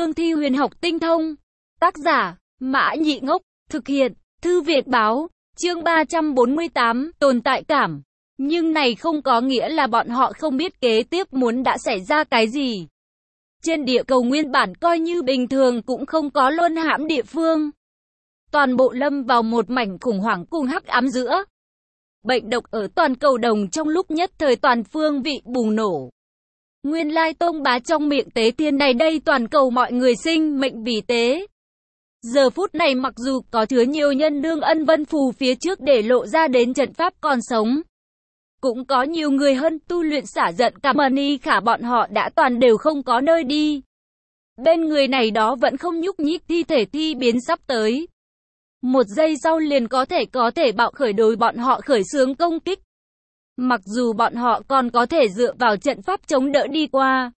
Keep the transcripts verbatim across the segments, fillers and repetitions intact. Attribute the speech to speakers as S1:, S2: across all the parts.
S1: cương thi huyền học tinh thông. Tác giả, Mã Nhị Ngốc, thực hiện, Thư Việt Báo, chương ba trăm bốn mươi tám, tồn tại cảm. Nhưng này không có nghĩa là bọn họ không biết kế tiếp muốn đã xảy ra cái gì. Trên địa cầu nguyên bản coi như bình thường cũng không có luân hãm địa phương. Toàn bộ lâm vào một mảnh khủng hoảng cùng hắc ám giữa. Bệnh độc ở toàn cầu đồng trong lúc nhất thời toàn phương vị bùng nổ. Nguyên lai tông bá trong miệng tế thiên này đây toàn cầu mọi người sinh mệnh vì tế. Giờ phút này mặc dù có chứa nhiều nhân đương ân vân phù phía trước để lộ ra đến trận pháp còn sống. Cũng có nhiều người hơn tu luyện xả giận cả mani khả bọn họ đã toàn đều không có nơi đi. Bên người này đó vẫn không nhúc nhích thi thể thi biến sắp tới. Một giây sau liền có thể có thể bạo khởi đối bọn họ khởi xướng công kích. Mặc dù bọn họ còn có thể dựa vào trận pháp chống đỡ đi qua.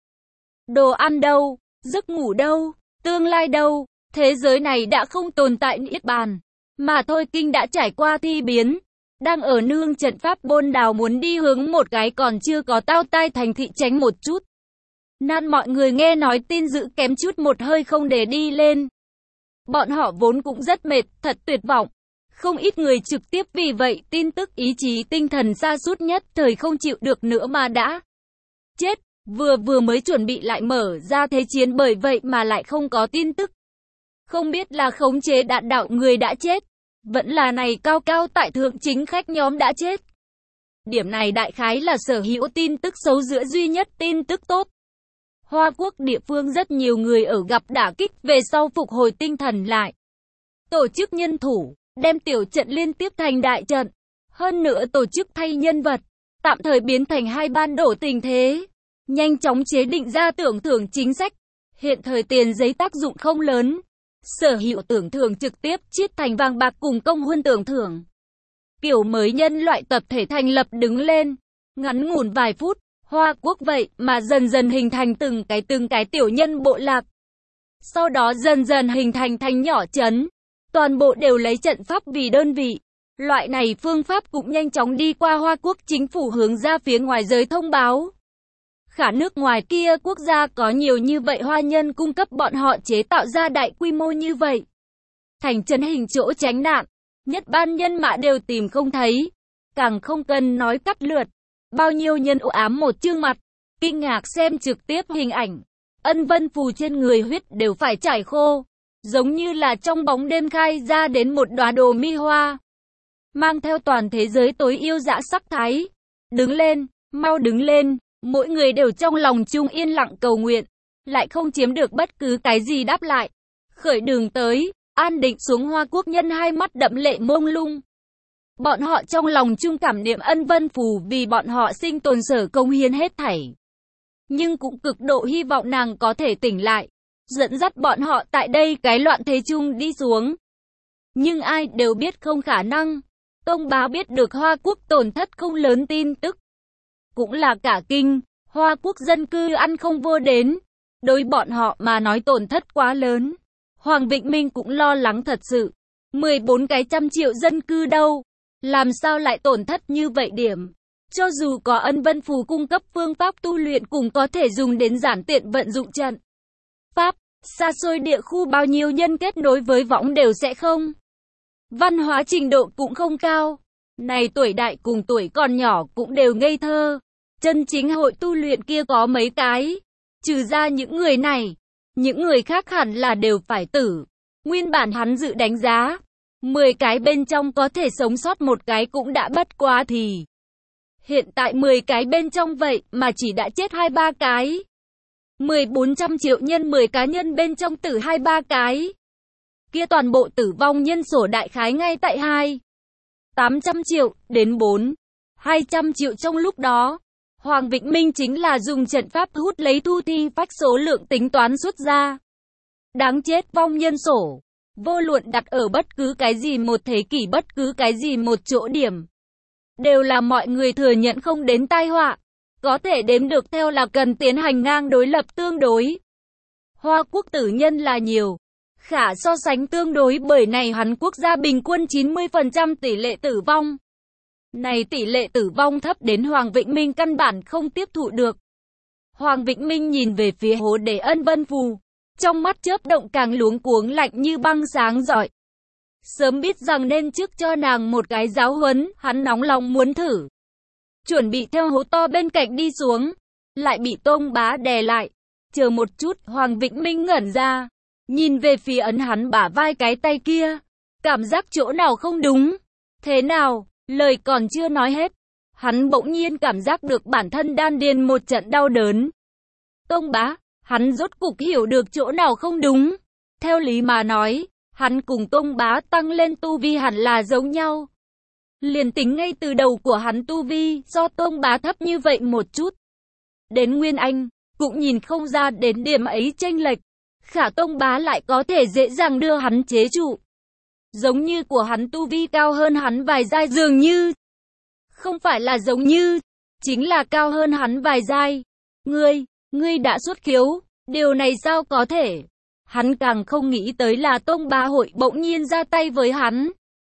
S1: Đồ ăn đâu, giấc ngủ đâu, tương lai đâu, thế giới này đã không tồn tại niết bàn. Mà thôi kinh đã trải qua thi biến. Đang ở nương trận pháp bôn đào muốn đi hướng một cái còn chưa có tao tai thành thị tránh một chút. Nan mọi người nghe nói tin dữ kém chút một hơi không để đi lên. Bọn họ vốn cũng rất mệt, thật tuyệt vọng. Không ít người trực tiếp vì vậy tin tức ý chí tinh thần sa sút nhất thời không chịu được nữa mà đã chết. Vừa vừa mới chuẩn bị lại mở ra thế chiến bởi vậy mà lại không có tin tức. Không biết là khống chế đạn đạo người đã chết. Vẫn là này cao cao tại thượng chính khách nhóm đã chết. Điểm này đại khái là sở hữu tin tức xấu giữa duy nhất tin tức tốt. Hoa Quốc địa phương rất nhiều người ở gặp đả kích về sau phục hồi tinh thần lại. Tổ chức nhân thủ, đem tiểu trận liên tiếp thành đại trận. Hơn nữa tổ chức thay nhân vật, tạm thời biến thành hai ban đổ tình thế. Nhanh chóng chế định ra tưởng thưởng chính sách. Hiện thời tiền giấy tác dụng không lớn. Sở hữu tưởng thưởng trực tiếp chiết thành vàng bạc cùng công huân tưởng thưởng. Kiểu mới nhân loại tập thể thành lập đứng lên. Ngắn ngủn vài phút, Hoa Quốc vậy mà dần dần hình thành từng cái từng cái tiểu nhân bộ lạc. Sau đó dần dần hình thành thành nhỏ trấn. Toàn bộ đều lấy trận pháp vì đơn vị. Loại này phương pháp cũng nhanh chóng đi qua Hoa Quốc chính phủ hướng ra phía ngoài giới thông báo. Khả nước ngoài kia quốc gia có nhiều như vậy hoa nhân cung cấp bọn họ chế tạo ra đại quy mô như vậy. Thành trấn hình chỗ tránh nạn, nhất ban nhân mã đều tìm không thấy. Càng không cần nói cắt lượt. Bao nhiêu nhân u ám một chương mặt, kinh ngạc xem trực tiếp hình ảnh. Ân vân phù trên người huyết đều phải trải khô. Giống như là trong bóng đêm khai ra đến một đóa đồ mi hoa. Mang theo toàn thế giới tối yêu dã sắc thái. Đứng lên, mau đứng lên. Mỗi người đều trong lòng chung yên lặng cầu nguyện, lại không chiếm được bất cứ cái gì đáp lại. Khởi đường tới, an định xuống Hoa Quốc nhân hai mắt đẫm lệ mông lung. Bọn họ trong lòng chung cảm niệm ân vân phù vì bọn họ sinh tồn sở công hiến hết thảy. Nhưng cũng cực độ hy vọng nàng có thể tỉnh lại, dẫn dắt bọn họ tại đây cái loạn thế chung đi xuống. Nhưng ai đều biết không khả năng. Tông bá biết được Hoa Quốc tổn thất không lớn tin tức. Cũng là cả kinh, Hoa Quốc dân cư ăn không vô đến. Đối bọn họ mà nói tổn thất quá lớn. Hoàng Vịnh Minh cũng lo lắng thật sự. mười bốn cái trăm triệu dân cư đâu. Làm sao lại tổn thất như vậy điểm. Cho dù có ân vân phù cung cấp phương pháp tu luyện cũng có thể dùng đến giản tiện vận dụng trận pháp. Xa xôi địa khu bao nhiêu nhân kết nối với võng đều sẽ không. Văn hóa trình độ cũng không cao. Này tuổi đại cùng tuổi còn nhỏ cũng đều ngây thơ. Chân chính hội tu luyện kia có mấy cái. Trừ ra những người này, những người khác hẳn là đều phải tử. Nguyên bản hắn dự đánh giá, mười cái bên trong có thể sống sót một cái cũng đã bất quá thì. Hiện tại mười cái bên trong vậy mà chỉ đã chết hai ba cái. mười bốn trăm triệu nhân mười cá nhân bên trong tử hai ba cái. Kia toàn bộ tử vong nhân sổ đại khái ngay tại hai. tám trăm triệu đến bốn. hai trăm triệu trong lúc đó. Hoàng Vịnh Minh chính là dùng trận pháp hút lấy thu thi phách số lượng tính toán xuất ra. Đáng chết vong nhân sổ. Vô luận đặt ở bất cứ cái gì một thế kỷ bất cứ cái gì một chỗ điểm. Đều là mọi người thừa nhận không đến tai họa. Có thể đếm được theo là cần tiến hành ngang đối lập tương đối. Hoa Quốc tử nhân là nhiều. Khả so sánh tương đối bởi này hắn quốc gia bình quân chín mươi phần trăm tỷ lệ tử vong. Này tỷ lệ tử vong thấp đến Hoàng Vịnh Minh căn bản không tiếp thụ được. Hoàng Vịnh Minh nhìn về phía Hồ Đề Ân Vân Phù. trong mắt chớp động càng luống cuống lạnh như băng sáng rọi. Sớm biết rằng nên trước cho nàng một cái giáo huấn, hắn nóng lòng muốn thử. Chuẩn bị theo hố to bên cạnh đi xuống, lại bị Tông Bá đè lại. Chờ một chút, Hoàng Vĩnh Minh ngẩn ra, nhìn về phía ấn hắn bả vai cái tay kia, cảm giác chỗ nào không đúng. Thế nào? Lời còn chưa nói hết, hắn bỗng nhiên cảm giác được bản thân đan điền một trận đau đớn. Tông Bá, hắn rốt cục hiểu được chỗ nào không đúng. Theo lý mà nói, hắn cùng Tông Bá tăng lên tu vi hẳn là giống nhau. Liền tính ngay từ đầu của hắn tu vi, do Tông Bá thấp như vậy một chút. Đến Nguyên Anh, cũng nhìn không ra đến điểm ấy chênh lệch. Khả Tông Bá lại có thể dễ dàng đưa hắn chế trụ. Giống như của hắn tu vi cao hơn hắn vài giai dường như. Không phải là giống như, chính là cao hơn hắn vài giai. Ngươi, ngươi đã xuất khiếu, điều này sao có thể? Hắn càng không nghĩ tới là Tông Bá hội bỗng nhiên ra tay với hắn.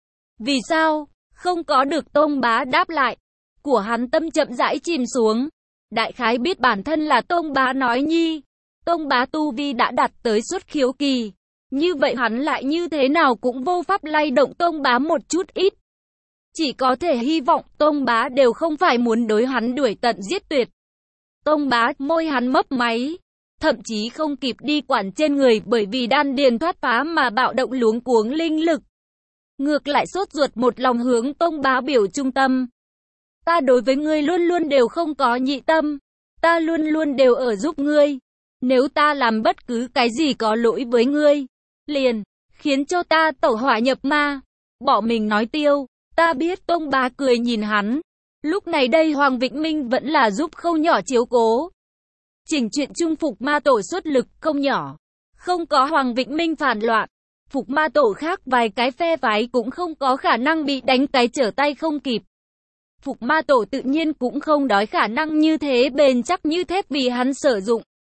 S1: Vì sao? Không có được Tông Bá đáp lại. Của hắn tâm chậm rãi chìm xuống. Đại khái biết bản thân là Tông Bá nói nhi. Tông Bá tu vi đã đạt tới xuất khiếu kỳ. Như vậy hắn lại như thế nào cũng vô pháp lay động Tông Bá một chút ít. Chỉ có thể hy vọng Tông Bá đều không phải muốn đối hắn đuổi tận giết tuyệt. Tông Bá, môi hắn mấp máy. Thậm chí không kịp đi quản trên người bởi vì đan điền thoát phá mà bạo động luống cuống linh lực. Ngược lại sốt ruột một lòng hướng Tông Bá biểu trung tâm. Ta đối với ngươi luôn luôn đều không có nhị tâm. Ta luôn luôn đều ở giúp ngươi. Nếu ta làm bất cứ cái gì có lỗi với ngươi, liền khiến cho ta tẩu hỏa nhập ma, bỏ mình nói tiêu. Ta biết. Tông Bá cười nhìn hắn. Lúc này đây Hoàng Vĩnh Minh vẫn là giúp không nhỏ chiếu cố. Chỉnh chuyện chung Phục Ma Tổ xuất lực không nhỏ. Không có Hoàng Vĩnh Minh phản loạn, Phục Ma Tổ khác vài cái phe phái cũng không có khả năng bị đánh cái trở tay không kịp. Phục Ma Tổ tự nhiên cũng không đói khả năng như thế bền chắc như thép vì hắn sử dụng.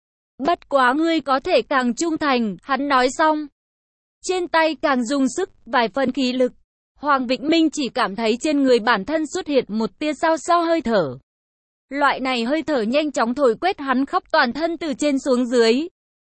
S1: Bất quá ngươi có thể càng trung thành, hắn nói xong. Trên tay càng dùng sức, vài phần khí lực. Hoàng Vĩnh Minh chỉ cảm thấy trên người bản thân xuất hiện một tia sao sao hơi thở. Loại này hơi thở nhanh chóng thổi quét hắn khắp toàn thân từ trên xuống dưới.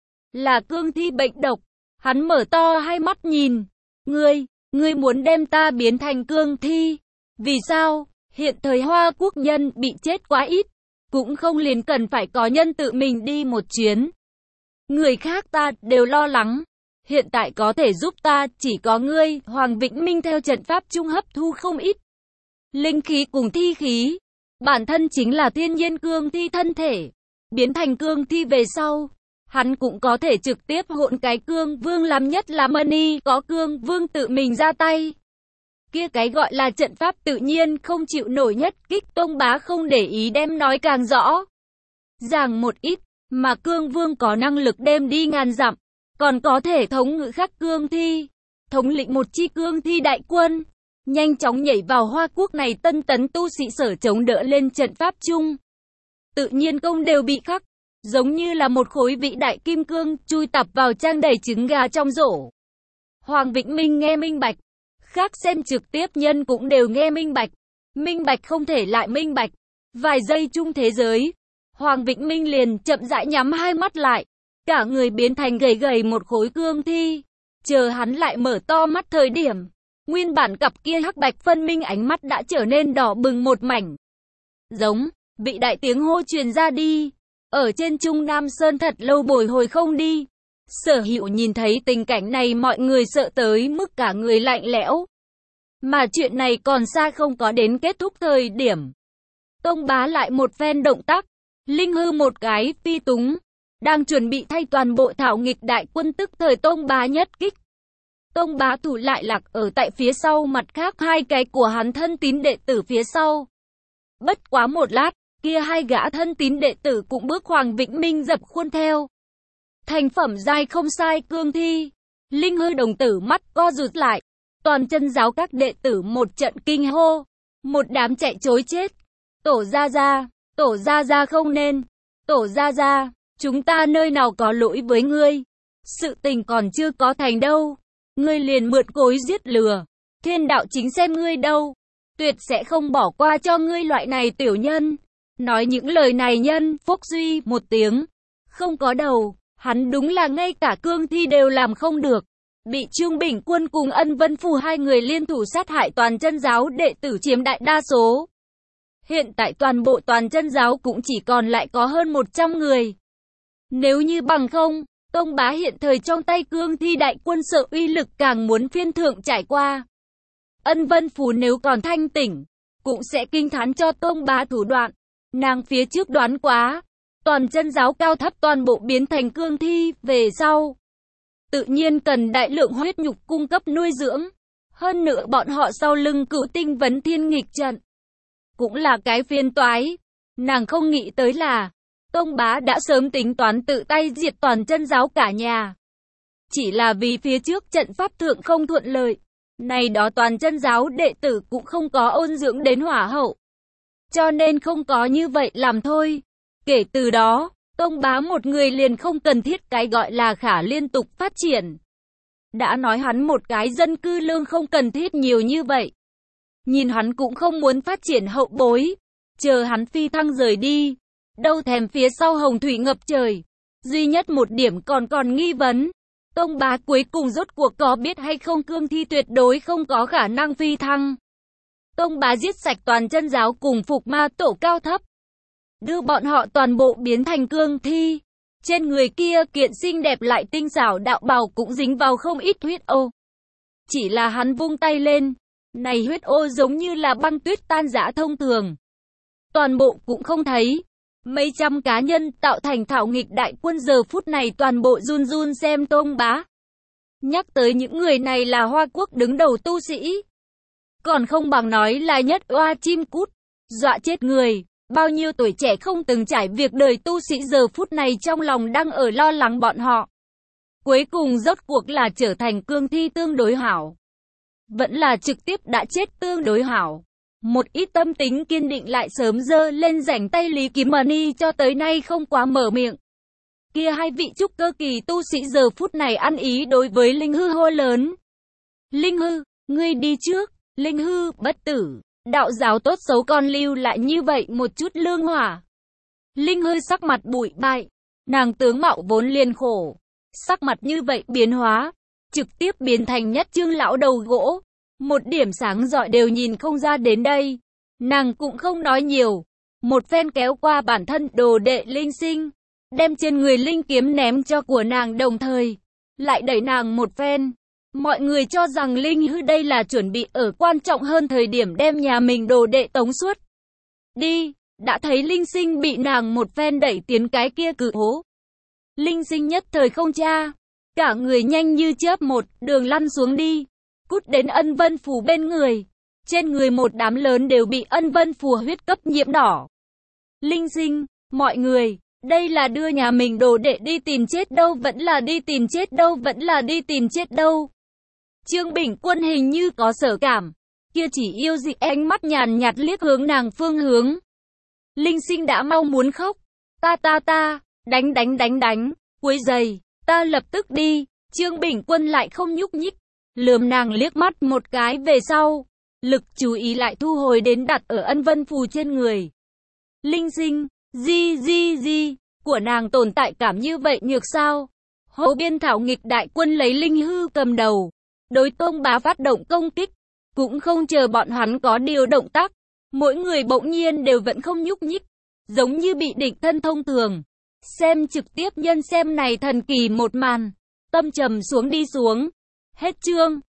S1: Là cương thi bệnh độc. Hắn mở to hai mắt nhìn. Ngươi, ngươi muốn đem ta biến thành cương thi. Vì sao? Hiện thời Hoa Quốc nhân bị chết quá ít. Cũng không liền cần phải có nhân tự mình đi một chuyến. Người khác ta đều lo lắng. Hiện tại có thể giúp ta chỉ có ngươi. Hoàng Vĩnh Minh theo trận pháp trung hấp thu không ít linh khí cùng thi khí. Bản thân chính là thiên nhiên cương thi thân thể. Biến thành cương thi về sau, hắn cũng có thể trực tiếp hỗn cái cương vương, làm nhất là Mani có cương vương tự mình ra tay. Kia cái gọi là trận pháp tự nhiên không chịu nổi nhất kích. Tông Bá không để ý đem nói càng rõ ràng một ít, mà cương vương có năng lực đem đi ngàn dặm, còn có thể thống ngự khắc cương thi, thống lĩnh một chi cương thi đại quân, nhanh chóng nhảy vào Hoa Quốc này tân tấn tu sĩ sở chống đỡ lên trận pháp chung. Tự nhiên công đều bị khắc, giống như là một khối vĩ đại kim cương chui tập vào trang đầy trứng gà trong rổ. Hoàng Vĩnh Minh nghe minh bạch, khác xem trực tiếp nhân cũng đều nghe minh bạch. Minh bạch không thể lại minh bạch. Vài giây chung thế giới, Hoàng Vĩnh Minh liền chậm rãi nhắm hai mắt lại, cả người biến thành gầy gầy một khối cương thi. Chờ hắn lại mở to mắt thời điểm, nguyên bản cặp kia hắc bạch phân minh ánh mắt đã trở nên đỏ bừng một mảnh. Giống, vị đại tiếng hô truyền ra đi. Ở trên Trung Nam Sơn thật lâu bồi hồi không đi. Sở Hữu nhìn thấy tình cảnh này mọi người sợ tới mức cả người lạnh lẽo. Mà chuyện này còn xa không có đến kết thúc thời điểm. Tông Bá lại một phen động tác, linh hư một cái phi túng, đang chuẩn bị thay toàn bộ thảo nghịch đại quân tức thời Tông Bá nhất kích. Tông Bá thủ lại lạc ở tại phía sau, mặt khác hai cái của hắn thân tín đệ tử phía sau. Bất quá một lát, kia hai gã thân tín đệ tử cũng bước Hoàng Vĩnh Minh dập khuôn theo. Thành phẩm giai không sai cương thi. Linh hư đồng tử mắt co rụt lại. Toàn chân giáo các đệ tử một trận kinh hô. Một đám chạy trối chết. Tổ gia gia, tổ gia gia không nên. Tổ gia gia, chúng ta nơi nào có lỗi với ngươi. Sự tình còn chưa có thành đâu. Ngươi liền mượn cối giết lừa. Thiên đạo chính xem ngươi đâu. Tuyệt sẽ không bỏ qua cho ngươi loại này tiểu nhân. Nói những lời này nhân, Phúc Duy một tiếng. Không có đầu. Hắn đúng là ngay cả cương thi đều làm không được. Bị Trương Bình Quân cùng Ân Vân Phù hai người liên thủ sát hại toàn chân giáo đệ tử chiếm đại đa số. Hiện tại toàn bộ toàn chân giáo cũng chỉ còn lại có hơn một trăm người. Nếu như bằng không, Tông Bá hiện thời trong tay cương thi đại quân sợ uy lực càng muốn phiên thượng trải qua. Ân Vân Phù nếu còn thanh tỉnh, cũng sẽ kinh thán cho Tông Bá thủ đoạn. Nàng phía trước đoán quá, toàn chân giáo cao thấp toàn bộ biến thành cương thi, về sau tự nhiên cần đại lượng huyết nhục cung cấp nuôi dưỡng. Hơn nữa bọn họ sau lưng Cửu Tinh Vấn Thiên nghịch trận, cũng là cái phiên toái. Nàng không nghĩ tới là, Tông Bá đã sớm tính toán tự tay diệt toàn chân giáo cả nhà. Chỉ là vì phía trước trận pháp thượng không thuận lợi. Này đó toàn chân giáo đệ tử cũng không có ôn dưỡng đến hỏa hậu. Cho nên không có như vậy làm thôi. Kể từ đó, Tông Bá một người liền không cần thiết cái gọi là khả liên tục phát triển. Đã nói hắn một cái dân cư lương không cần thiết nhiều như vậy. Nhìn hắn cũng không muốn phát triển hậu bối. Chờ hắn phi thăng rời đi. Đâu thèm phía sau hồng thủy ngập trời. Duy nhất một điểm còn còn nghi vấn. Tông Bá cuối cùng rốt cuộc có biết hay không cương thi tuyệt đối không có khả năng phi thăng. Tông Bá giết sạch toàn chân giáo cùng phục ma tổ cao thấp. Đưa bọn họ toàn bộ biến thành cương thi. Trên người kia kiện xinh đẹp lại tinh xảo đạo bào cũng dính vào không ít huyết ô. Chỉ là hắn vung tay lên. Này huyết ô giống như là băng tuyết tan rã thông thường. Toàn bộ cũng không thấy. Mấy trăm cá nhân tạo thành thảo nghịch đại quân giờ phút này toàn bộ run run xem Tông Bá. Nhắc tới những người này là Hoa Quốc đứng đầu tu sĩ. Còn không bằng nói là nhất oa chim cút. Dọa chết người. Bao nhiêu tuổi trẻ không từng trải việc đời tu sĩ giờ phút này trong lòng đang ở lo lắng bọn họ. Cuối cùng rốt cuộc là trở thành cương thi tương đối hảo. Vẫn là trực tiếp đã chết tương đối hảo. Một ít tâm tính kiên định lại sớm dơ lên rảnh tay Lý Kiếm Mani cho tới nay không quá mở miệng. Kia hai vị trúc cơ kỳ tu sĩ giờ phút này ăn ý đối với Linh Hư hô lớn. Linh Hư, ngươi đi trước. Linh Hư, bất tử. Đạo giáo tốt xấu còn lưu lại như vậy một chút lương hỏa. Linh Hư sắc mặt bụi bại. Nàng tướng mạo vốn liền khổ. Sắc mặt như vậy biến hóa. Trực tiếp biến thành nhất trương lão đầu gỗ. Một điểm sáng rọi đều nhìn không ra đến đây. Nàng cũng không nói nhiều. Một phen kéo qua bản thân đồ đệ Linh Sinh. Đem trên người linh kiếm ném cho của nàng đồng thời. Lại đẩy nàng một phen. Mọi người cho rằng Linh Hư đây là chuẩn bị ở quan trọng hơn thời điểm đem nhà mình đồ đệ tống suốt. Đi, đã thấy Linh Sinh bị nàng một phen đẩy tiến cái kia cự hố. Linh Sinh nhất thời không tra. Cả người nhanh như chớp một đường lăn xuống đi. Cút đến Ân Vân Phù bên người. Trên người một đám lớn đều bị Ân Vân Phù huyết cấp nhiễm đỏ. Linh Sinh, mọi người, đây là đưa nhà mình đồ đệ đi tìm chết đâu vẫn là đi tìm chết đâu vẫn là đi tìm chết đâu. Trương Bình Quân hình như có sở cảm. Kia chỉ yêu dị ánh mắt nhàn nhạt liếc hướng nàng phương hướng. Linh Sinh đã mau muốn khóc. Ta ta ta, đánh đánh đánh đánh, quấy giày, ta lập tức đi. Trương Bình Quân lại không nhúc nhích. Lườm nàng liếc mắt một cái về sau. Lực chú ý lại thu hồi đến đặt ở Ân Vân Phù trên người. Linh Sinh, di di di, của nàng tồn tại cảm như vậy nhược sao? Hồ Biên thảo nghịch đại quân lấy Linh Hư cầm đầu. Đối Tông Bá phát động công kích. Cũng không chờ bọn hắn có điều động tác. Mỗi người bỗng nhiên đều vẫn không nhúc nhích. Giống như bị địch thân thông thường. Xem trực tiếp nhân xem này thần kỳ một màn. Tâm trầm xuống đi xuống. Hết chương.